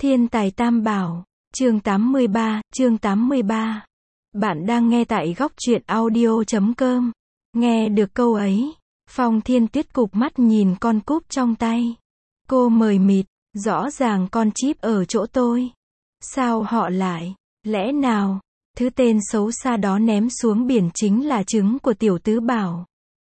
Thiên tài tam bảo, chương 83. Bạn đang nghe tại góc truyện audio.com. Nghe được câu ấy, Phong Thiên Tuyết cụp mắt nhìn con cúp trong tay. Cô mờ mịt, rõ ràng con chip ở chỗ tôi. Sao họ lại, lẽ nào, thứ tên xấu xa đó ném xuống biển chính là trứng của tiểu tứ bảo.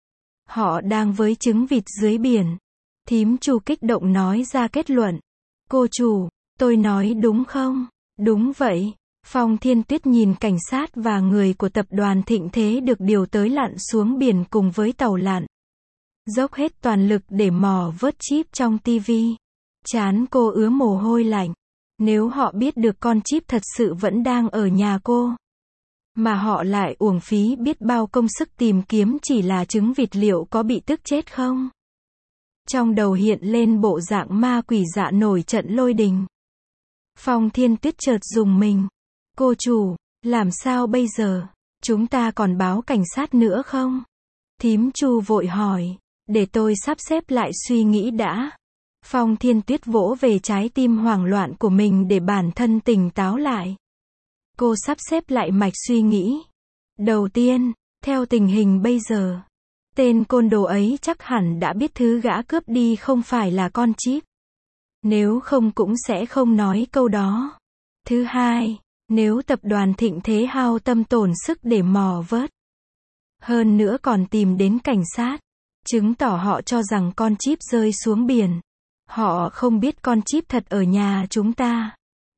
Họ đang với trứng vịt dưới biển. Thím Chu kích động nói ra kết luận. Cô chủ, tôi nói đúng không? Đúng vậy. Phong Thiên Tuyết nhìn cảnh sát và người của tập đoàn Thịnh Thế được điều tới lặn xuống biển cùng với tàu lặn. Dốc hết toàn lực để mò vớt chip trong tivi. Trán cô ứa mồ hôi lạnh. Nếu họ biết được con chip thật sự vẫn đang ở nhà cô, mà họ lại uổng phí biết bao công sức tìm kiếm chỉ là trứng vịt, liệu có bị tức chết không? Trong đầu hiện lên bộ dạng ma quỷ dạ nổi trận lôi đình. Phong Thiên Tuyết chợt rùng mình. Cô chủ, làm sao bây giờ? Chúng ta còn báo cảnh sát nữa không? Thím Chu vội hỏi. Để tôi sắp xếp lại suy nghĩ đã. Phong Thiên Tuyết vỗ về trái tim hoảng loạn của mình để bản thân tỉnh táo lại. Cô sắp xếp lại mạch suy nghĩ. Đầu tiên, theo tình hình bây giờ, tên côn đồ ấy chắc hẳn đã biết thứ gã cướp đi không phải là con chip. Nếu không cũng sẽ không nói câu đó. Thứ hai, nếu tập đoàn Thịnh Thế hao tâm tổn sức để mò vớt, hơn nữa còn tìm đến cảnh sát, chứng tỏ họ cho rằng con chip rơi xuống biển. Họ không biết con chip thật ở nhà chúng ta.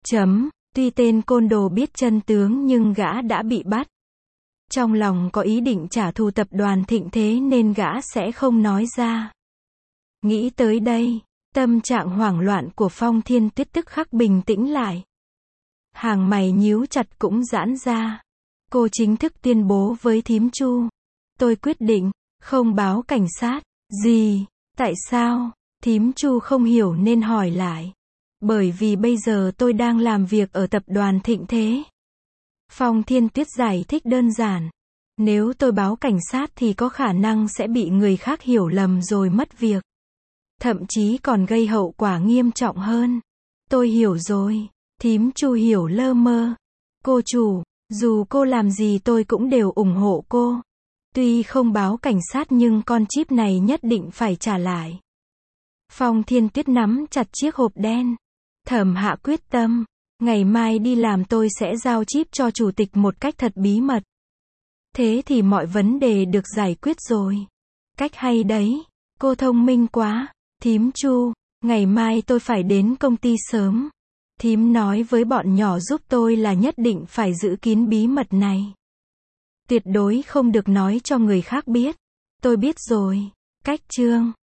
Tuy tên côn đồ biết chân tướng nhưng gã đã bị bắt. Trong lòng có ý định trả thù tập đoàn Thịnh Thế nên gã sẽ không nói ra. Nghĩ tới đây, tâm trạng hoảng loạn của Phong Thiên Tuyết tức khắc bình tĩnh lại. Hàng mày nhíu chặt cũng giãn ra. Cô chính thức tuyên bố với thím Chu. Tôi quyết định, không báo cảnh sát. Gì? Tại sao? Thím Chu không hiểu nên hỏi lại. Bởi vì bây giờ tôi đang làm việc ở tập đoàn Thịnh Thế. Phong Thiên Tuyết giải thích đơn giản. Nếu tôi báo cảnh sát thì có khả năng sẽ bị người khác hiểu lầm rồi mất việc. Thậm chí còn gây hậu quả nghiêm trọng hơn. Tôi hiểu rồi. Thím Chu hiểu lơ mơ. Cô chủ, dù cô làm gì tôi cũng đều ủng hộ cô. Tuy không báo cảnh sát nhưng con chip này nhất định phải trả lại. Phong Thiên Tuyết nắm chặt chiếc hộp đen. Thầm hạ quyết tâm. Ngày mai đi làm tôi sẽ giao chip cho chủ tịch một cách thật bí mật. Thế thì mọi vấn đề được giải quyết rồi. Cách hay đấy. Cô thông minh quá. Thím Chu, ngày mai tôi phải đến công ty sớm. Thím nói với bọn nhỏ giúp tôi là nhất định phải giữ kín bí mật này. Tuyệt đối không được nói cho người khác biết. Tôi biết rồi. Cách chương